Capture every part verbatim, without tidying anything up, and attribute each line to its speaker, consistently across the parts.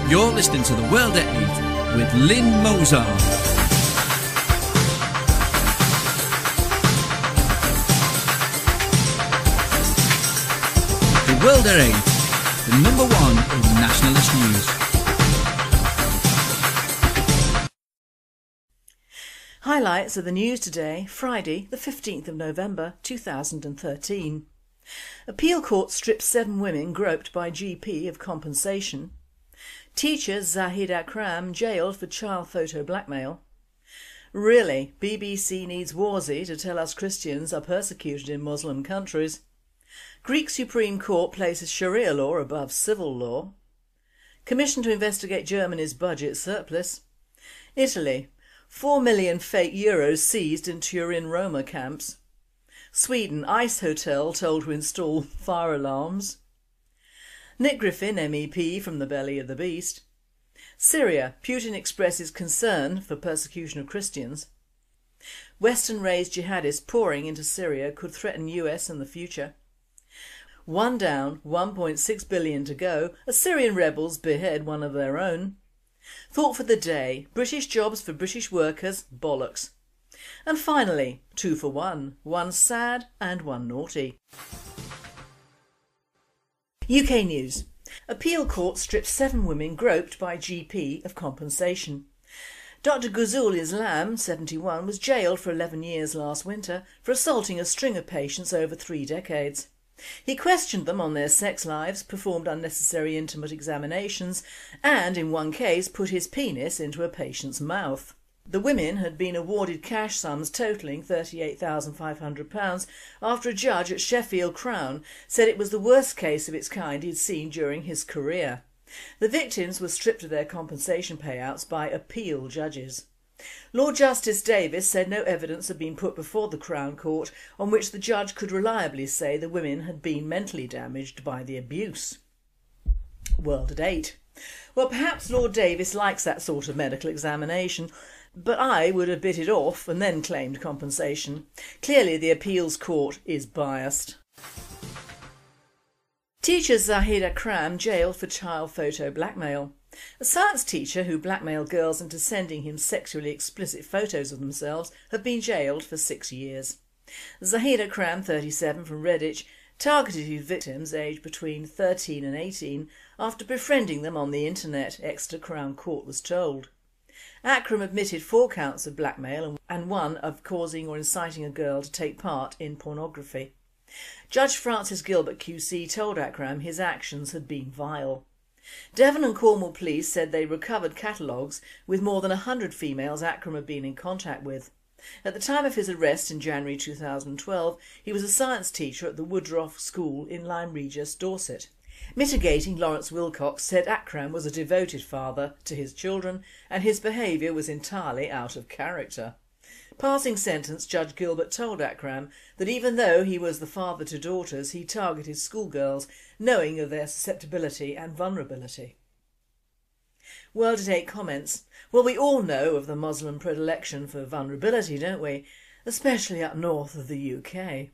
Speaker 1: You're listening to The World at eight with Lynn Mozart. The World at eight, the number one in nationalist news.
Speaker 2: Highlights of the news today, Friday the fifteenth of November two thousand thirteen. Appeal court strips seven women groped by G P of compensation. Teacher Zahid Akram jailed for child photo blackmail. Really, B B C needs Warzi to tell us Christians are persecuted in Muslim countries. Greek Supreme Court places Sharia law above civil law. Commission to investigate Germany's budget surplus. Italy. Four million fake euros seized in Turin Roma camps. Sweden, ICE hotel told to install fire alarms. Nick Griffin, M E P from the belly of the beast. Syria, Putin expresses concern for persecution of Christians. Western-raised jihadists pouring into Syria could threaten U S in the future. One down, one point six billion to go, Assyrian rebels behead one of their own. Thought for the day, British jobs for British workers, bollocks. And finally, two for one, one sad and one naughty. U K News. Appeal court strips seven women groped by G P of compensation. Doctor Ghazul Islam, seventy-one, was jailed for eleven years last winter for assaulting a string of patients over three decades. He questioned them on their sex lives, performed unnecessary intimate examinations and, in one case, put his penis into a patient's mouth. The women had been awarded cash sums totalling thirty-eight thousand five hundred pounds after a judge at Sheffield Crown said it was the worst case of its kind he'd seen during his career. The victims were stripped of their compensation payouts by appeal judges. Lord Justice Davis said no evidence had been put before the Crown Court on which the judge could reliably say the women had been mentally damaged by the abuse. World at eight. Well, perhaps Lord Davis likes that sort of medical examination, but I would have bit it off and then claimed compensation. Clearly the appeals court is biased. Teacher Zahid Akram jailed for child photo blackmail. A science teacher who blackmailed girls into sending him sexually explicit photos of themselves have been jailed for six years. Zahid Akram, thirty-seven, from Redditch, targeted his victims aged between thirteen and eighteen after befriending them on the internet, Exeter Crown Court was told. Akram admitted four counts of blackmail and one of causing or inciting a girl to take part in pornography. Judge Francis Gilbert Q C told Akram his actions had been vile. Devon and Cornwall police said they recovered catalogues with more than a hundred females Akram had been in contact with. At the time of his arrest in January two thousand twelve, he was a science teacher at the Woodroffe School in Lyme Regis, Dorset. Mitigating Lawrence Wilcox said Akram was a devoted father to his children and his behaviour was entirely out of character. Passing sentence, Judge Gilbert told Akram that even though he was the father to daughters, he targeted schoolgirls, knowing of their susceptibility and vulnerability. World at eight comments. Well, we all know of the Muslim predilection for vulnerability, don't we? Especially up north of the U K.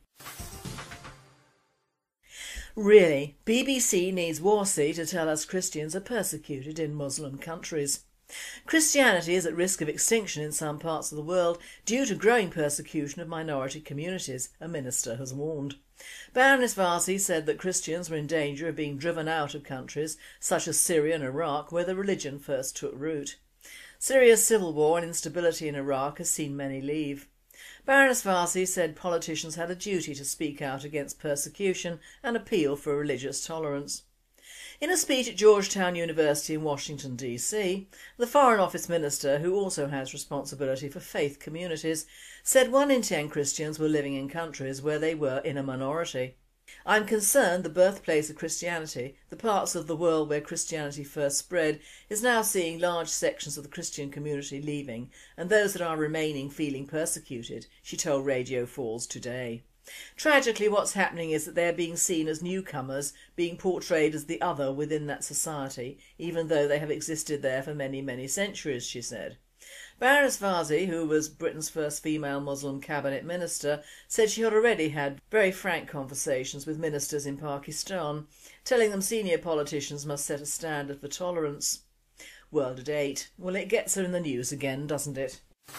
Speaker 2: Really, B B C needs Warsi to tell us Christians are persecuted in Muslim countries. Christianity is at risk of extinction in some parts of the world due to growing persecution of minority communities, a minister has warned. Baroness Varsi said that Christians were in danger of being driven out of countries such as Syria and Iraq where the religion first took root. Syria's civil war and instability in Iraq has seen many leave. Baroness Varsi said politicians had a duty to speak out against persecution and appeal for religious tolerance. In a speech at Georgetown University in Washington, D C, the Foreign Office Minister, who also has responsibility for faith communities, said one in ten Christians were living in countries where they were in a minority. "I'm concerned the birthplace of Christianity, the parts of the world where Christianity first spread, is now seeing large sections of the Christian community leaving and those that are remaining feeling persecuted," she told Radio four's Today. Tragically, what's happening is that they are being seen as newcomers, being portrayed as the other within that society, even though they have existed there for many, many centuries, she said. Baroness Varsi, who was Britain's first female Muslim cabinet minister, said she had already had very frank conversations with ministers in Pakistan, telling them senior politicians must set a standard for tolerance. World at eight. Well, it gets her in the news again, doesn't it?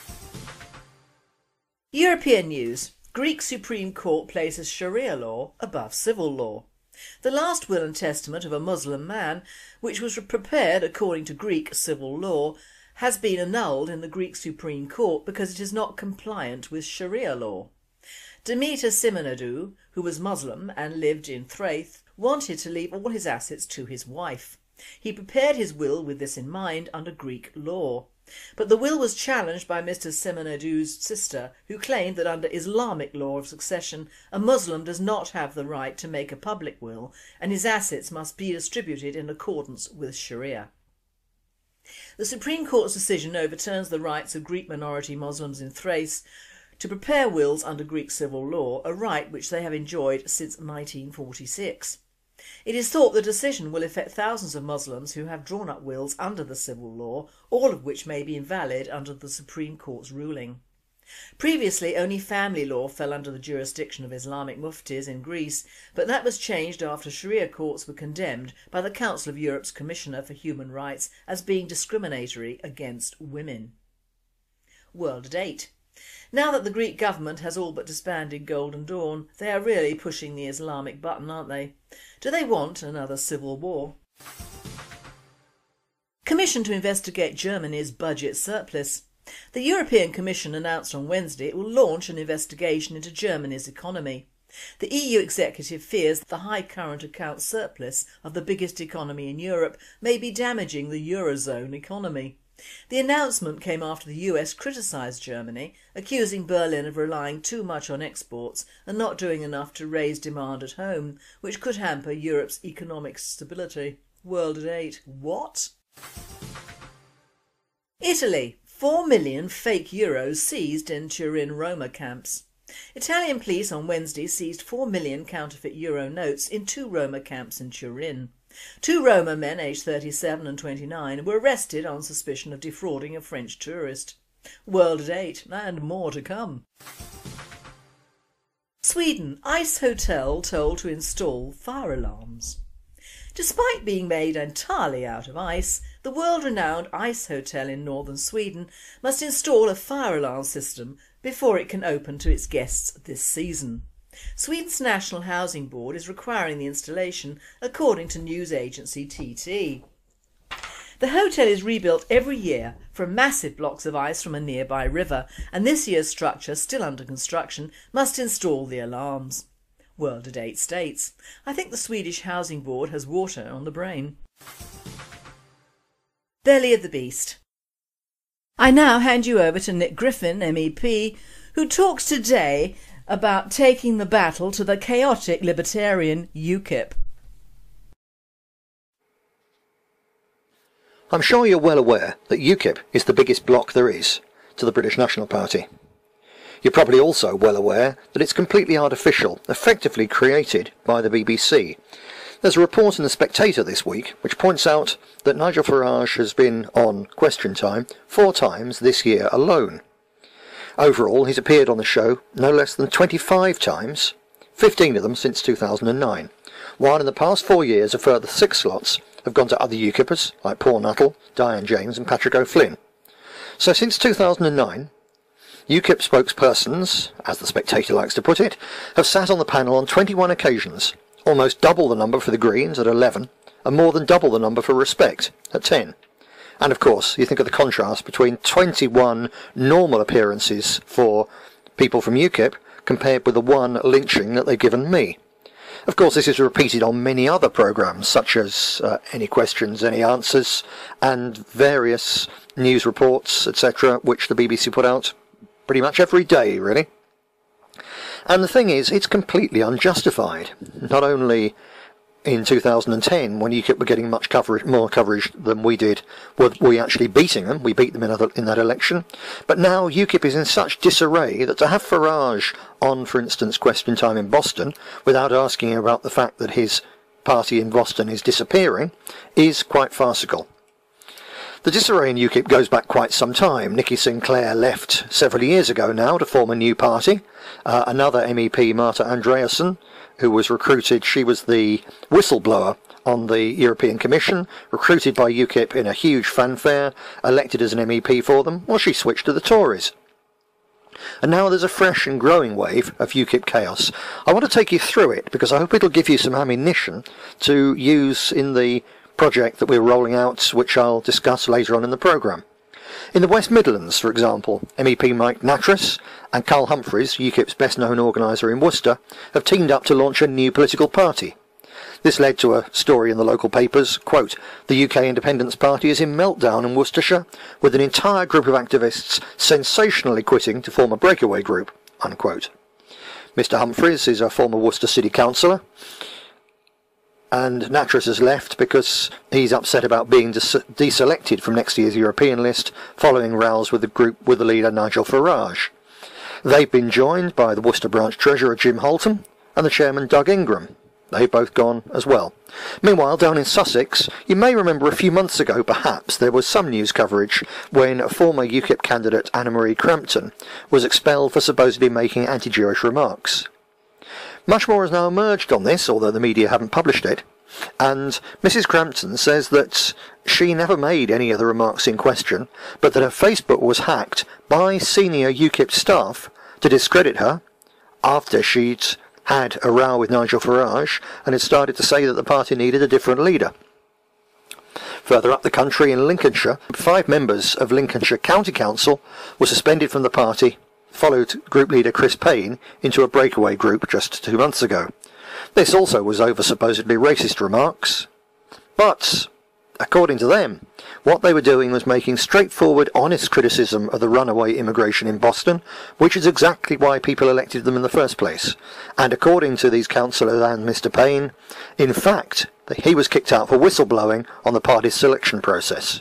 Speaker 2: European news. Greek Supreme Court places Sharia law above civil law. The last will and testament of a Muslim man, which was prepared according to Greek civil law, has been annulled in the Greek Supreme Court because it is not compliant with Sharia law. Demeter Simonidou, who was Muslim and lived in Thrace, wanted to leave all his assets to his wife. He prepared his will with this in mind under Greek law. But the will was challenged by Mister Simonidou's sister, who claimed that under Islamic law of succession a Muslim does not have the right to make a public will and his assets must be distributed in accordance with Sharia. The Supreme Court's decision overturns the rights of Greek minority Muslims in Thrace to prepare wills under Greek civil law, a right which they have enjoyed since nineteen forty-six. It is thought the decision will affect thousands of Muslims who have drawn up wills under the civil law, all of which may be invalid under the Supreme Court's ruling. Previously, only family law fell under the jurisdiction of Islamic muftis in Greece, but that was changed after Sharia courts were condemned by the Council of Europe's Commissioner for Human Rights as being discriminatory against women. World at eight. Now that the Greek government has all but disbanded Golden Dawn, they are really pushing the Islamic button, aren't they? Do they want another civil war? Commission to investigate Germany's budget surplus. The European Commission announced on Wednesday it will launch an investigation into Germany's economy. The E U executive fears the high current account surplus of the biggest economy in Europe may be damaging the Eurozone economy. The announcement came after the U S criticised Germany, accusing Berlin of relying too much on exports and not doing enough to raise demand at home, which could hamper Europe's economic stability. World at eight. What? Italy. Four million fake euros seized in Turin Roma camps. Italian police on Wednesday seized four million counterfeit euro notes in two Roma camps in Turin. Two Roma men aged thirty-seven and twenty-nine were arrested on suspicion of defrauding a French tourist. World at eight, and more to come. Sweden. Ice hotel told to install fire alarms. Despite being made entirely out of ice, the world-renowned ice hotel in northern Sweden must install a fire alarm system before it can open to its guests this season. Sweden's National Housing Board is requiring the installation, according to news agency T T. The hotel is rebuilt every year from massive blocks of ice from a nearby river, and this year's structure, still under construction, must install the alarms. World at eight states. I think the Swedish Housing Board has water on the brain. Belly of the Beast. I now hand you over to Nick Griffin, M E P, who talks today about taking the battle to the chaotic libertarian UKIP.
Speaker 3: I'm sure you're well aware that UKIP is the biggest bloc there is to the British National Party. You're probably also well aware that it's completely artificial, effectively created by the B B C. There's a report in The Spectator this week which points out that Nigel Farage has been on Question Time four times this year alone. Overall, he's appeared on the show no less than twenty-five times, fifteen of them since two thousand nine, while in the past four years a further six slots have gone to other UKIPers like Paul Nuttall, Diane James and Patrick O'Flynn. So since two thousand nine, UKIP spokespersons, as The Spectator likes to put it, have sat on the panel on twenty-one occasions, almost double the number for the Greens at eleven, and more than double the number for Respect at ten. And of course, you think of the contrast between twenty-one normal appearances for people from UKIP compared with the one lynching that they've given me. Of course, this is repeated on many other programmes, such as uh, Any Questions, Any Answers, and various news reports, et cetera, which the B B C put out pretty much every day, really. And the thing is, it's completely unjustified. Not only in two thousand ten, when UKIP were getting much coverage, more coverage than we did, were we actually beating them. We beat them in, other, in that election. But now UKIP is in such disarray that to have Farage on, for instance, Question Time in Boston, without asking about the fact that his party in Boston is disappearing, is quite farcical. The disarray in UKIP goes back quite some time. Nicky Sinclair left several years ago now to form a new party. Uh, another M E P, Marta Andreasen, who was recruited. She was the whistleblower on the European Commission, recruited by UKIP in a huge fanfare, elected as an M E P for them. Well, she switched to the Tories. And now there's a fresh and growing wave of UKIP chaos. I want to take you through it because I hope it'll give you some ammunition to use in the project that we're rolling out, which I'll discuss later on in the programme. In the West Midlands, for example, M E P Mike Nattrass and Carl Humphreys, UKIP's best-known organiser in Worcester, have teamed up to launch a new political party. This led to a story in the local papers, quote, "The U K Independence Party is in meltdown in Worcestershire, with an entire group of activists sensationally quitting to form a breakaway group," unquote. Mister Humphreys is a former Worcester City Councillor, and Nattrass has left because he's upset about being des deselected from next year's European list following rows with the group with the leader Nigel Farage. They've been joined by the Worcester branch treasurer Jim Holton and the chairman Doug Ingram. They've both gone as well. Meanwhile, down in Sussex, you may remember a few months ago, perhaps, there was some news coverage when a former UKIP candidate, Anna-Marie Crampton, was expelled for supposedly making anti-Jewish remarks. Much more has now emerged on this, although the media haven't published it, and Missus Crampton says that she never made any of the remarks in question, but that her Facebook was hacked by senior UKIP staff to discredit her after she'd had a row with Nigel Farage and had started to say that the party needed a different leader. Further up the country in Lincolnshire, five members of Lincolnshire County Council were suspended from the party, followed group leader Chris Payne into a breakaway group just two months ago. This also was over supposedly racist remarks, but according to them, what they were doing was making straightforward, honest criticism of the runaway immigration in Boston, which is exactly why people elected them in the first place. And according to these councillors and Mister Payne, in fact, he was kicked out for whistleblowing on the party's selection process.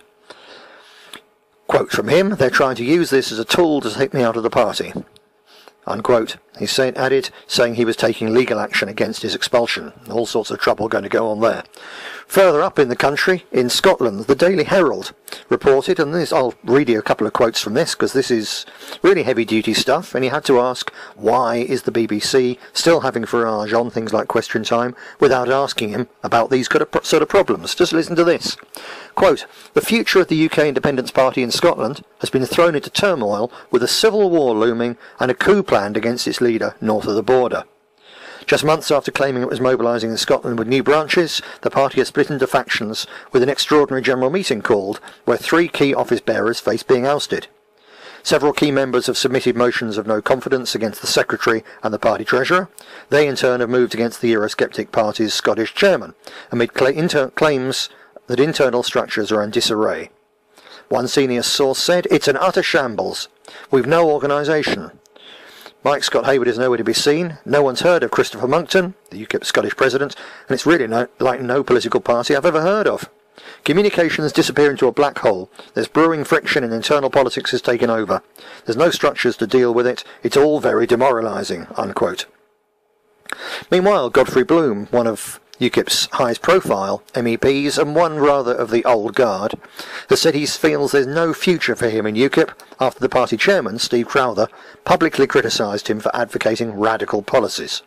Speaker 3: Quote from him, "They're trying to use this as a tool to take me out of the party," unquote. He said, added, saying he was taking legal action against his expulsion. All sorts of trouble going to go on there. Further up in the country, in Scotland, the Daily Herald reported, and this, I'll read you a couple of quotes from this because this is really heavy-duty stuff, and he had to ask, why is the B B C still having Farage on things like Question Time without asking him about these sort of problems? Just listen to this. Quote, "The future of the U K Independence Party in Scotland has been thrown into turmoil with a civil war looming and a coup planned against its leader north of the border. Just months after claiming it was mobilising in Scotland with new branches, the party has split into factions with an extraordinary general meeting called, where three key office bearers face being ousted. Several key members have submitted motions of no confidence against the secretary and the party treasurer. They in turn have moved against the Eurosceptic party's Scottish chairman, amid cla inter claims that internal structures are in disarray. One senior source said, it's an utter shambles. We've no organisation. Mike Scott Hayward is nowhere to be seen. No one's heard of Christopher Monckton, the UKIP Scottish president, and it's really no, like no political party I've ever heard of. Communications disappear into a black hole. There's brewing friction and internal politics has taken over. There's no structures to deal with it. It's all very demoralising," unquote. Meanwhile, Godfrey Bloom, one of UKIP's highest profile M E Ps and one rather of the old guard, has said he feels there's no future for him in UKIP after the party chairman, Steve Crowther, publicly criticised him for advocating radical policies.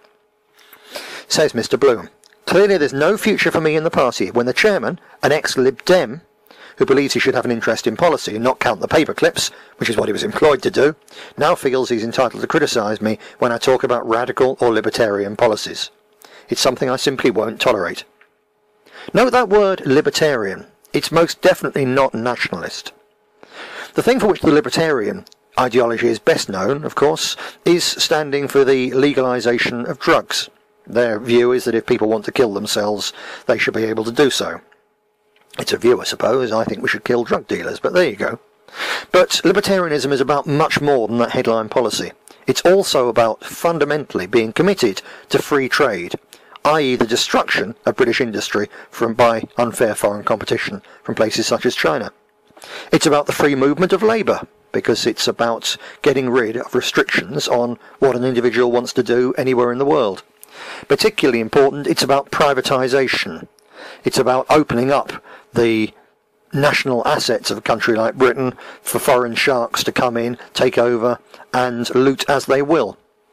Speaker 3: Says Mister Bloom, "Clearly there's no future for me in the party when the chairman, an ex-Lib Dem, who believes he should have an interest in policy and not count the paper clips, which is what he was employed to do, now feels he's entitled to criticise me when I talk about radical or libertarian policies. It's something I simply won't tolerate." Note that word libertarian. It's most definitely not nationalist. The thing for which the libertarian ideology is best known, of course, is standing for the legalisation of drugs. Their view is that if people want to kill themselves, they should be able to do so. It's a view, I suppose. I think we should kill drug dealers, but there you go. But libertarianism is about much more than that headline policy. It's also about fundamentally being committed to free trade, that is the destruction of British industry from by unfair foreign competition from places such as China. It's about the free movement of labour, because it's about getting rid of restrictions on what an individual wants to do anywhere in the world. Particularly important, it's about privatisation. It's about opening up the national assets of a country like Britain for foreign sharks to come in, take over and loot as they will.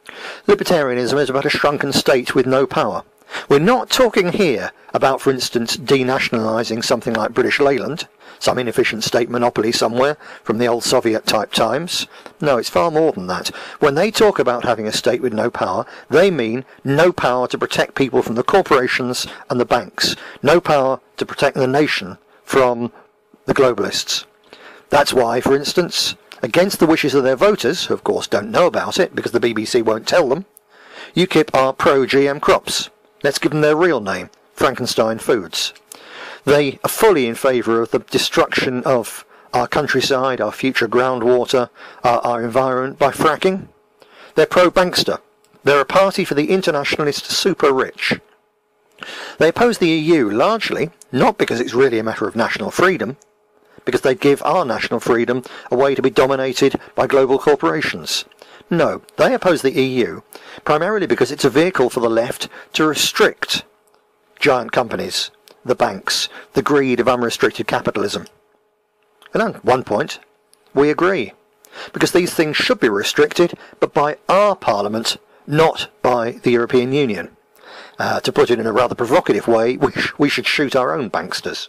Speaker 3: Libertarianism is about a shrunken state with no power. We're not talking here about, for instance, denationalising something like British Leyland, some inefficient state monopoly somewhere from the old Soviet-type times. No, it's far more than that. When they talk about having a state with no power, they mean no power to protect people from the corporations and the banks, no power to protect the nation from the globalists. That's why, for instance, against the wishes of their voters, who of course don't know about it because the B B C won't tell them, UKIP are pro-G M crops. Let's give them their real name, Frankenstein Foods. They are fully in favour of the destruction of our countryside, our future groundwater, our, our environment by fracking. They're pro-bankster. They're a party for the internationalist super-rich. They oppose the E U largely, not because it's really a matter of national freedom, because they'd give our national freedom away to be dominated by global corporations. No, they oppose the E U primarily because it's a vehicle for the left to restrict giant companies, the banks, the greed of unrestricted capitalism. And at one point, we agree, because these things should be restricted, but by our Parliament, not by the European Union. Uh, to put it in a rather provocative way, we, sh we should shoot our own banksters.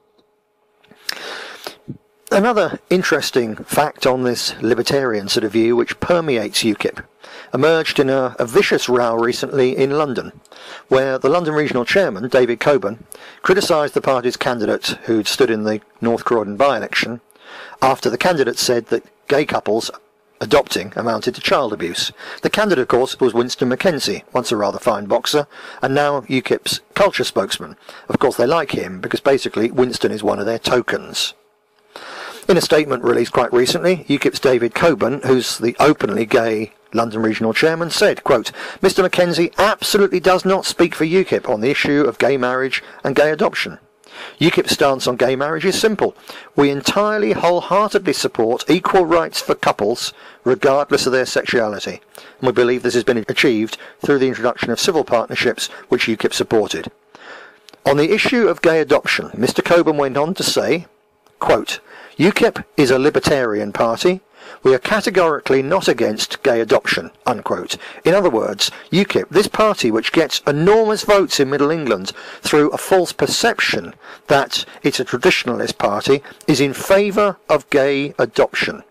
Speaker 3: Another interesting fact on this libertarian sort of view, which permeates UKIP, emerged in a, a vicious row recently in London, where the London Regional Chairman, David Coburn, criticised the party's candidate who'd stood in the North Croydon by-election, after the candidate said that gay couples adopting amounted to child abuse. The candidate, of course, was Winston McKenzie, once a rather fine boxer, and now UKIP's culture spokesman. Of course, they like him, because basically Winston is one of their tokens. In a statement released quite recently, UKIP's David Coburn, who's the openly gay London Regional Chairman, said, quote, "Mister McKenzie absolutely does not speak for UKIP on the issue of gay marriage and gay adoption. UKIP's stance on gay marriage is simple. We entirely wholeheartedly support equal rights for couples, regardless of their sexuality. And we believe this has been achieved through the introduction of civil partnerships, which UKIP supported." On the issue of gay adoption, Mister Coburn went on to say, quote, "UKIP is a libertarian party. We are categorically not against gay adoption," unquote. In other words, UKIP, this party which gets enormous votes in Middle England through a false perception that it's a traditionalist party, is in favour of gay adoption.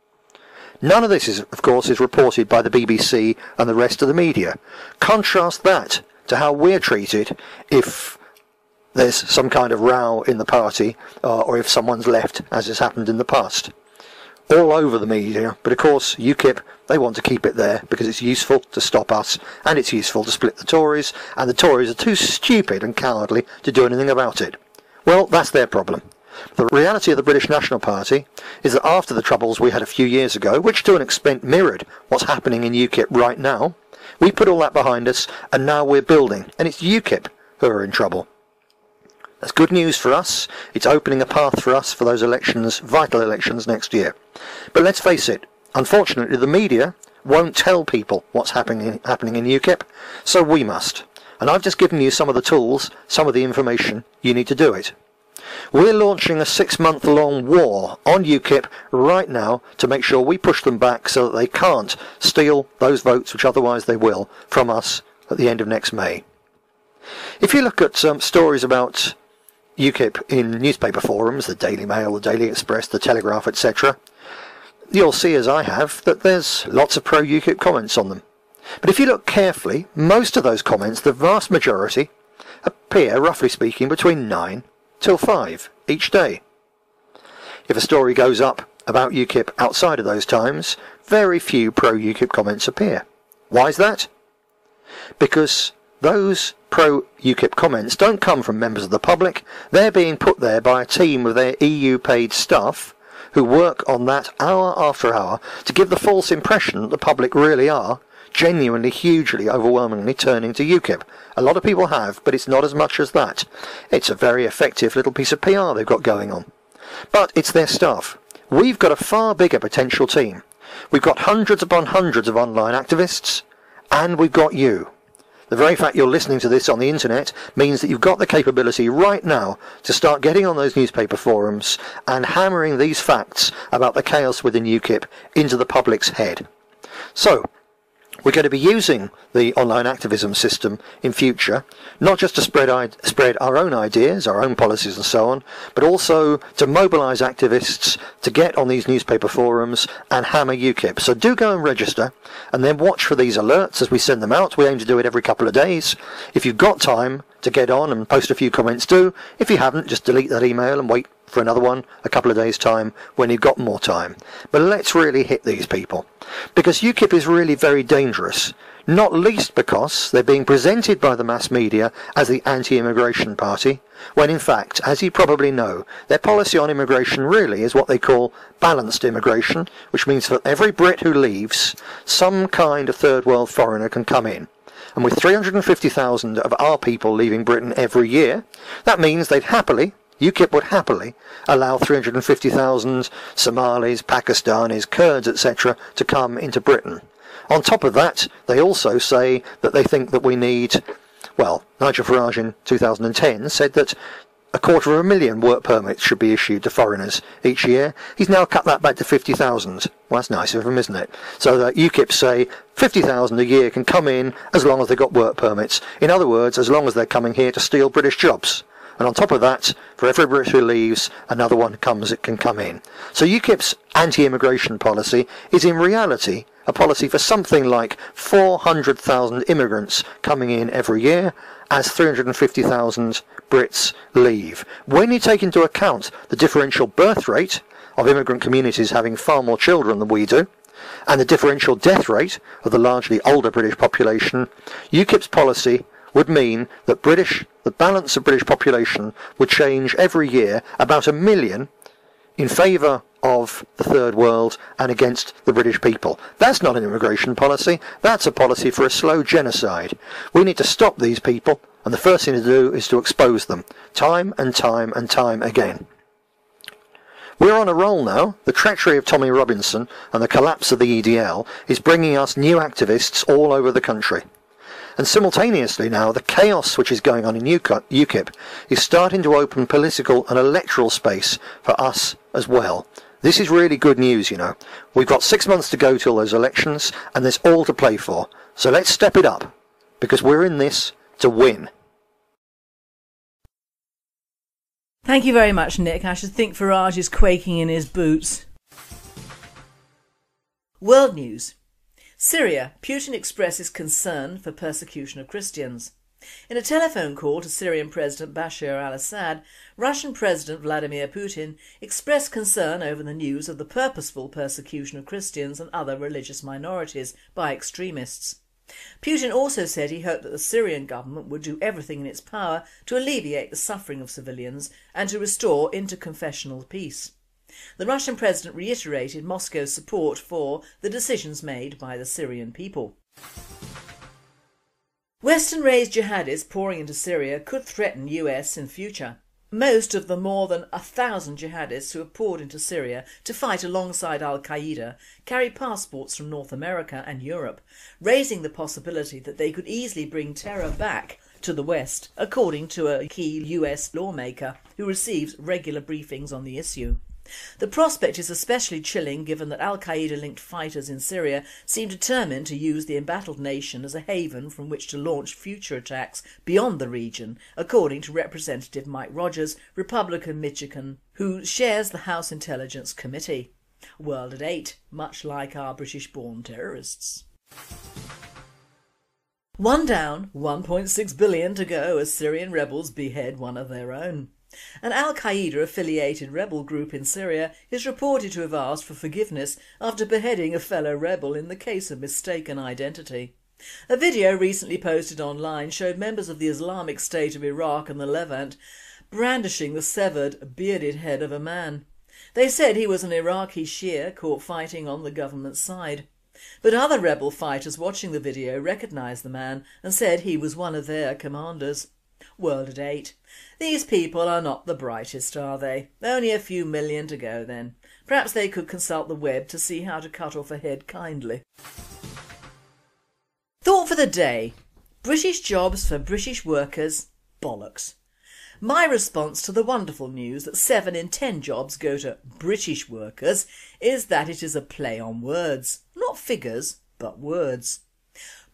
Speaker 3: None of this, is, of course, is reported by the B B C and the rest of the media. Contrast that to how we're treated if there's some kind of row in the party, uh, or if someone's left, as has happened in the past. All over the media, but of course UKIP, they want to keep it there because it's useful to stop us, and it's useful to split the Tories, and the Tories are too stupid and cowardly to do anything about it. Well, that's their problem. The reality of the British National Party is that after the troubles we had a few years ago, which to an extent mirrored what's happening in UKIP right now, we put all that behind us, and now we're building, and it's UKIP who are in trouble. That's good news for us. It's opening a path for us for those elections, vital elections next year. But let's face it, unfortunately the media won't tell people what's happening, happening in UKIP, so we must. And I've just given you some of the tools, some of the information you need to do it. We're launching a six-month-long war on UKIP right now to make sure we push them back so that they can't steal those votes, which otherwise they will, from us at the end of next May. If you look at um, stories about UKIP in newspaper forums, the Daily Mail, the Daily Express, the Telegraph, et cetera, you'll see, as I have, that there's lots of pro-UKIP comments on them. But if you look carefully, most of those comments, the vast majority, appear, roughly speaking, between nine till five each day. If a story goes up about UKIP outside of those times, very few pro-UKIP comments appear. Why is that? Because those pro-UKIP comments don't come from members of the public. They're being put there by a team of their E U-paid staff who work on that hour after hour to give the false impression that the public really are genuinely, hugely, overwhelmingly turning to UKIP. A lot of people have, but it's not as much as that. It's a very effective little piece of P R they've got going on. But it's their staff. We've got a far bigger potential team. We've got hundreds upon hundreds of online activists, and we've got you. The very fact you're listening to this on the internet means that you've got the capability right now to start getting on those newspaper forums and hammering these facts about the chaos within UKIP into the public's head. So, We're going to be using the online activism system in future, not just to spread, I- spread our own ideas, our own policies and so on, but also to mobilise activists to get on these newspaper forums and hammer U KIP. So do go and register, and then watch for these alerts as we send them out. We aim to do it every couple of days. If you've got time to get on and post a few comments, do. If you haven't, just delete that email and wait for another one a couple of days' time when you've got more time. But let's really hit these people, because U KIP is really very dangerous, not least because they're being presented by the mass media as the anti-immigration party, when in fact, as you probably know, their policy on immigration really is what they call balanced immigration, which means for every Brit who leaves, some kind of third world foreigner can come in. And with three hundred fifty thousand of our people leaving Britain every year, that means they'd happily U KIP would happily allow three hundred fifty thousand Somalis, Pakistanis, Kurds, et cetera to come into Britain. On top of that, they also say that they think that we need, well, Nigel Farage in two thousand ten said that a quarter of a million work permits should be issued to foreigners each year. He's now cut that back to fifty thousand. Well, that's nice of him, isn't it? So that U KIP say fifty thousand a year can come in as long as they've got work permits. In other words, as long as they're coming here to steal British jobs. And on top of that, for every Brit who leaves, another one comes, it can come in. So U KIP's anti-immigration policy is in reality a policy for something like four hundred thousand immigrants coming in every year as three hundred fifty thousand Brits leave. When you take into account the differential birth rate of immigrant communities having far more children than we do, and the differential death rate of the largely older British population, U KIP's policy would mean that British, the balance of British population would change every year about a million in favour of the third world and against the British people. That's not an immigration policy, that's a policy for a slow genocide. We need to stop these people, and the first thing to do is to expose them, time and time and time again. We're on a roll now. The treachery of Tommy Robinson and the collapse of the E D L is bringing us new activists all over the country. And simultaneously now, the chaos which is going on in U KIP is starting to open political and electoral space for us as well. This is really good news, you know. We've got six months to go till those elections, and there's all to play for. So let's step it up, because we're in this to win.
Speaker 2: Thank you very much, Nick. I should think Farage is quaking in his boots. World news. Syria, Putin expresses concern for persecution of Christians. In a telephone call to Syrian President Bashar al-Assad, Russian President Vladimir Putin expressed concern over the news of the purposeful persecution of Christians and other religious minorities by extremists. Putin also said he hoped that the Syrian government would do everything in its power to alleviate the suffering of civilians and to restore interconfessional peace. The Russian president reiterated Moscow's support for the decisions made by the Syrian people. Western-raised jihadis pouring into Syria could threaten U S in future. Most of the more than a thousand jihadists who have poured into Syria to fight alongside Al-Qaeda carry passports from North America and Europe, raising the possibility that they could easily bring terror back to the West, according to a key U S lawmaker who receives regular briefings on the issue. The prospect is especially chilling given that Al-Qaeda-linked fighters in Syria seem determined to use the embattled nation as a haven from which to launch future attacks beyond the region, according to Representative Mike Rogers, Republican Michigan, who shares the House Intelligence Committee. World at eight, much like our British-born terrorists. One down, one point six billion to go as Syrian rebels behead one of their own. An Al-Qaeda-affiliated rebel group in Syria is reported to have asked for forgiveness after beheading a fellow rebel in the case of mistaken identity. A video recently posted online showed members of the Islamic State of Iraq and the Levant brandishing the severed, bearded head of a man. They said he was an Iraqi Shia caught fighting on the government side. But other rebel fighters watching the video recognised the man and said he was one of their commanders. World at eight. These people are not the brightest, are they? Only a few million to go then. Perhaps they could consult the web to see how to cut off a head kindly. Thought for the day. British jobs for British workers? Bollocks. My response to the wonderful news that seven in ten jobs go to British workers is that it is a play on words. Not figures, but words.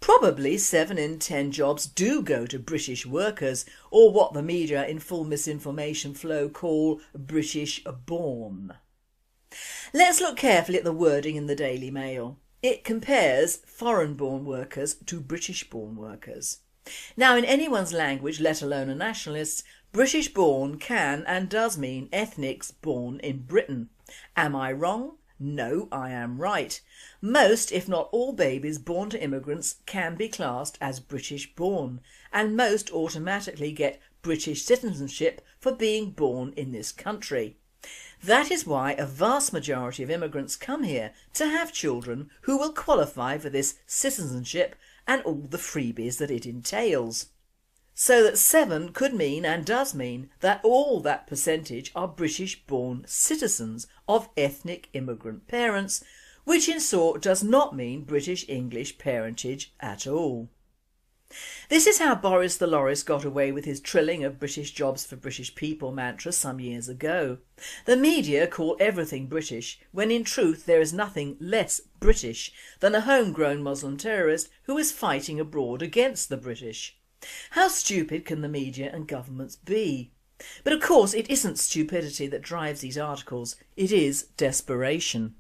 Speaker 2: Probably seven in ten jobs do go to British workers, or what the media in full misinformation flow call British born. Let's look carefully at the wording in the Daily Mail. It compares foreign-born workers to British-born workers. Now, in anyone's language, let alone a nationalist's, British-born can and does mean ethnics born in Britain. Am I wrong? No, I am right. Most, if not all, babies born to immigrants can be classed as British-born, and most automatically get British citizenship for being born in this country. That is why a vast majority of immigrants come here to have children who will qualify for this citizenship and all the freebies that it entails. So that seven could mean and does mean that all that percentage are British-born citizens of ethnic immigrant parents, which in sort does not mean British English parentage at all. This is how Boris the Loris got away with his trilling of British jobs for British people mantra some years ago. The media call everything British, when in truth there is nothing less British than a homegrown Muslim terrorist who is fighting abroad against the British. How stupid can the media and governments be? But of course it isn't stupidity that drives these articles, it is desperation.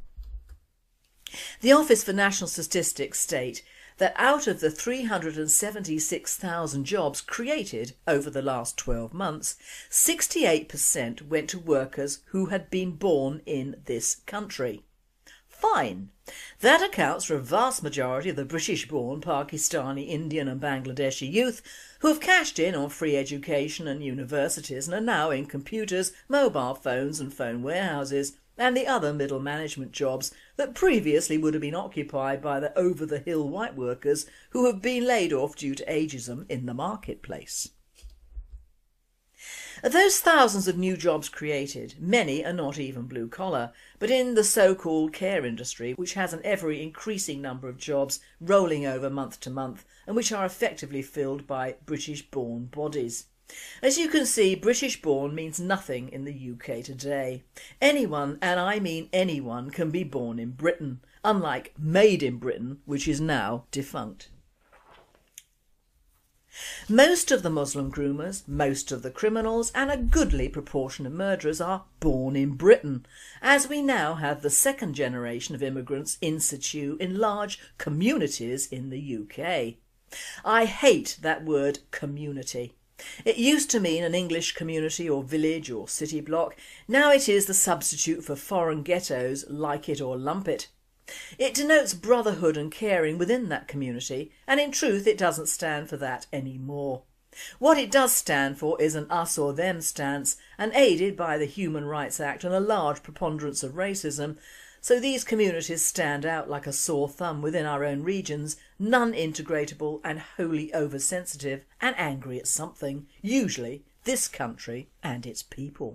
Speaker 2: The Office for National Statistics state that out of the three hundred seventy-six thousand jobs created over the last twelve months, sixty-eight percent went to workers who had been born in this country. Fine. That accounts for a vast majority of the British-born Pakistani, Indian and Bangladeshi youth who have cashed in on free education and universities and are now in computers, mobile phones and phone warehouses, and the other middle management jobs that previously would have been occupied by the over-the-hill white workers who have been laid off due to ageism in the marketplace. Of those thousands of new jobs created, many are not even blue-collar, but in the so-called care industry, which has an ever-increasing number of jobs rolling over month to month and which are effectively filled by British-born bodies. As you can see, British-born means nothing in the U K today. Anyone, and I mean anyone, can be born in Britain, unlike Made in Britain, which is now defunct. Most of the Muslim groomers, most of the criminals and a goodly proportion of murderers are born in Britain, as we now have the second generation of immigrants in situ in large communities in the U K. I hate that word community. It used to mean an English community or village or city block. Now it is the substitute for foreign ghettos, like it or lump it. It denotes brotherhood and caring within that community, and in truth it doesn't stand for that anymore. What it does stand for is an us or them stance, and aided by the Human Rights Act and a large preponderance of racism, so these communities stand out like a sore thumb within our own regions, non-integratable and wholly oversensitive and angry at something, usually this country and its people.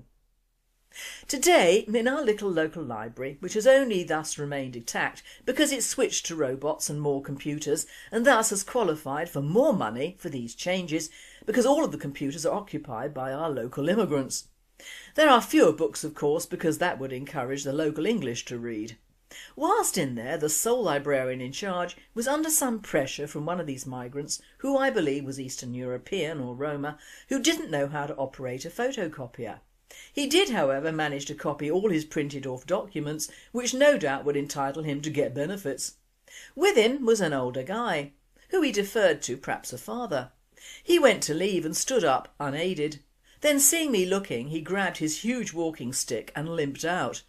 Speaker 2: Today, in our little local library, which has only thus remained intact because it switched to robots and more computers and thus has qualified for more money for these changes because all of the computers are occupied by our local immigrants. There are fewer books, of course, because that would encourage the local English to read. Whilst in there, the sole librarian in charge was under some pressure from one of these migrants, who I believe was Eastern European or Roma, who didn't know how to operate a photocopier. He did, however, manage to copy all his printed off documents, which no doubt would entitle him to get benefits. With him was an older guy, who he deferred to, perhaps a father. He went to leave and stood up, unaided. Then, seeing me looking, he grabbed his huge walking stick and limped out.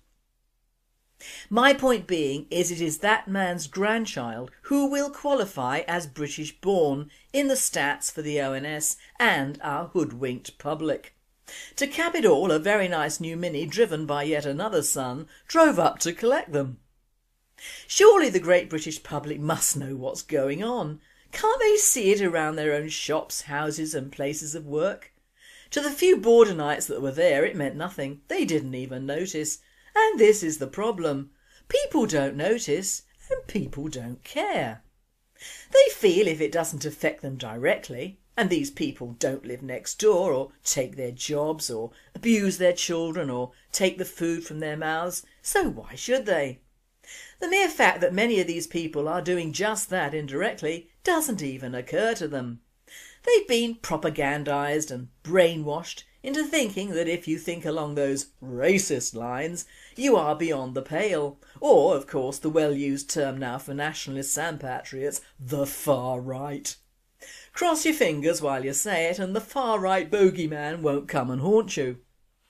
Speaker 2: My point being is it is that man's grandchild who will qualify as British-born in the stats for the O N S and our hoodwinked public. To cap it all, a very nice new Mini driven by yet another son drove up to collect them. Surely the great British public must know what's going on. Can't they see it around their own shops, houses and places of work? To the few Bordenites that were there it meant nothing, they didn't even notice. And this is the problem. People don't notice and people don't care. They feel if it doesn't affect them directly, and these people don't live next door or take their jobs or abuse their children or take the food from their mouths, so why should they? The mere fact that many of these people are doing just that indirectly doesn't even occur to them. They've been propagandised and brainwashed into thinking that if you think along those racist lines, you are beyond the pale, or, of course, the well-used term now for nationalists and patriots, the far right. Cross your fingers while you say it and the far right bogeyman won't come and haunt you.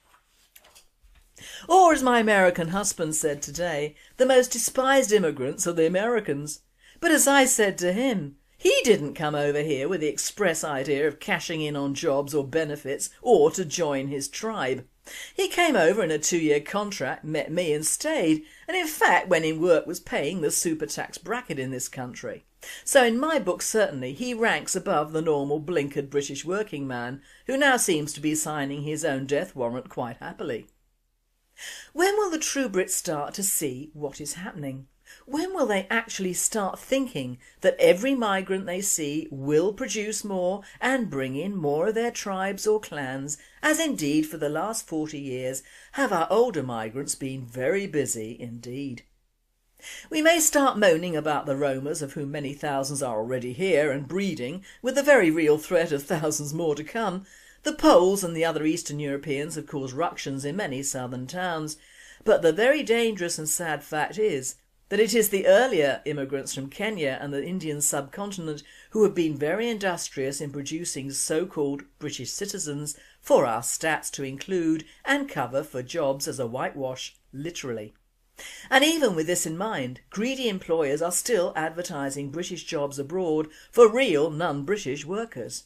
Speaker 2: Or, as my American husband said today, the most despised immigrants are the Americans. But as I said to him, he didn't come over here with the express idea of cashing in on jobs or benefits or to join his tribe. He came over in a two-year contract, met me and stayed, and in fact when in work was paying the super tax bracket in this country. So in my book certainly he ranks above the normal blinkered British working man who now seems to be signing his own death warrant quite happily. When will the true Brits start to see what is happening? When will they actually start thinking that every migrant they see will produce more and bring in more of their tribes or clans, as indeed for the last forty years have our older migrants been very busy indeed? We may start moaning about the Romas, of whom many thousands are already here and breeding, with the very real threat of thousands more to come. The Poles and the other Eastern Europeans have caused ructions in many southern towns, but the very dangerous and sad fact is that it is the earlier immigrants from Kenya and the Indian subcontinent who have been very industrious in producing so-called British citizens for our stats to include and cover for jobs as a whitewash, literally. And even with this in mind, greedy employers are still advertising British jobs abroad for real non-British workers.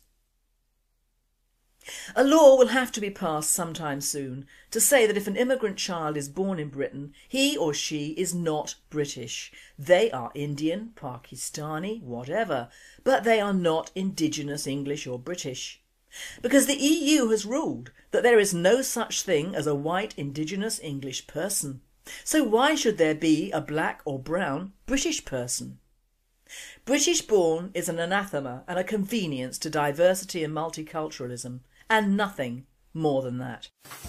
Speaker 2: A law will have to be passed sometime soon to say that if an immigrant child is born in Britain, he or she is not British. They are Indian, Pakistani, whatever, but they are not indigenous English or British. Because the E U has ruled that there is no such thing as a white indigenous English person. So why should there be a black or brown British person? British born is an anathema and a convenience to diversity and multiculturalism, and nothing more than that.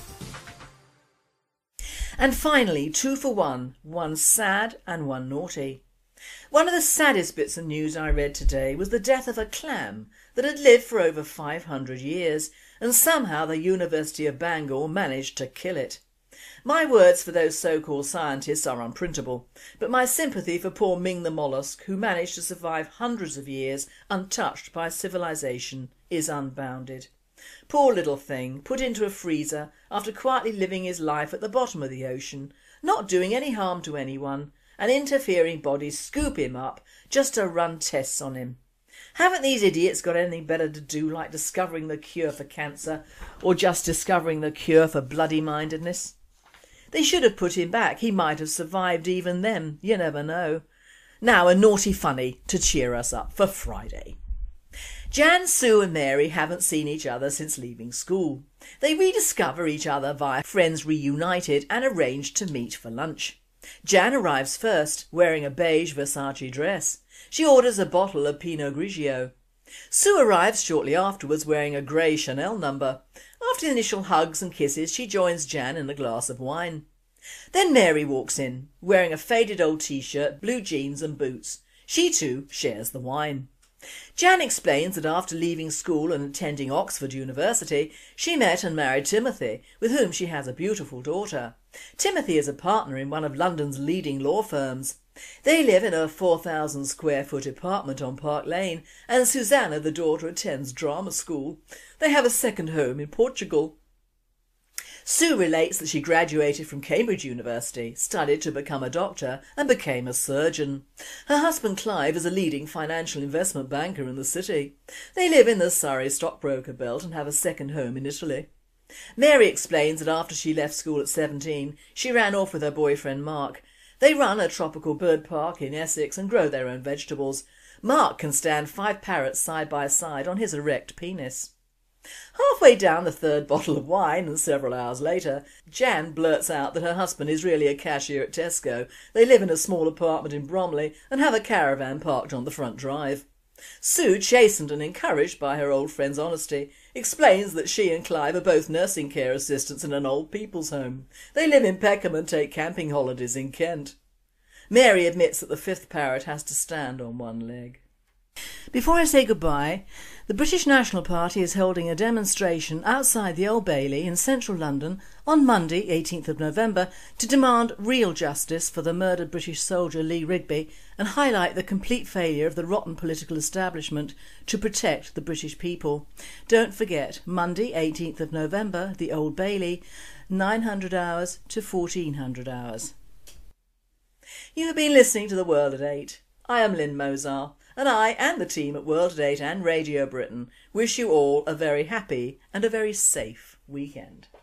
Speaker 2: And finally, two for one, one sad and one naughty. One of the saddest bits of news I read today was the death of a clam that had lived for over five hundred years, and somehow the University of Bangor managed to kill it. My words for those so-called scientists are unprintable, but my sympathy for poor Ming the mollusk, who managed to survive hundreds of years untouched by civilization, is unbounded. Poor little thing, put into a freezer after quietly living his life at the bottom of the ocean, not doing any harm to anyone, and interfering bodies scoop him up just to run tests on him. Haven't these idiots got anything better to do, like discovering the cure for cancer or just discovering the cure for bloody-mindedness? They should have put him back. He might have survived even then. You never know. Now a naughty funny to cheer us up for Friday. Jan, Sue and Mary haven't seen each other since leaving school. They rediscover each other via Friends Reunited and arrange to meet for lunch. Jan arrives first, wearing a beige Versace dress. She orders a bottle of Pinot Grigio. Sue arrives shortly afterwards wearing a grey Chanel number. After the initial hugs and kisses, she joins Jan in a glass of wine. Then Mary walks in, wearing a faded old t-shirt, blue jeans and boots. She too shares the wine. Jan explains that after leaving school and attending Oxford University, she met and married Timothy, with whom she has a beautiful daughter. Timothy is a partner in one of London's leading law firms. They live in a four thousand square foot apartment on Park Lane, and Susanna, the daughter, attends drama school. They have a second home in Portugal. Sue relates that she graduated from Cambridge University, studied to become a doctor and became a surgeon. Her husband Clive is a leading financial investment banker in the city. They live in the Surrey stockbroker belt and have a second home in Italy. Mary explains that after she left school at seventeen, she ran off with her boyfriend Mark. They run a tropical bird park in Essex and grow their own vegetables. Mark can stand five parrots side by side on his erect penis. Halfway down the third bottle of wine and several hours later, Jan blurts out that her husband is really a cashier at Tesco. They live in a small apartment in Bromley and have a caravan parked on the front drive. Sue, chastened and encouraged by her old friend's honesty, explains that she and Clive are both nursing care assistants in an old people's home. They live in Peckham and take camping holidays in Kent. Mary admits that the fifth parrot has to stand on one leg. Before I say goodbye, the British National Party is holding a demonstration outside the Old Bailey in central London on Monday, eighteenth of November, to demand real justice for the murdered British soldier Lee Rigby and highlight the complete failure of the rotten political establishment to protect the British people. Don't forget, Monday, eighteenth of November, the Old Bailey, nine hundred hours to fourteen hundred hours. You have been listening to The World at eight. I am Lynn Mozar, and I and the team at World at eight and Radio Britain wish you all a very happy and a very safe weekend.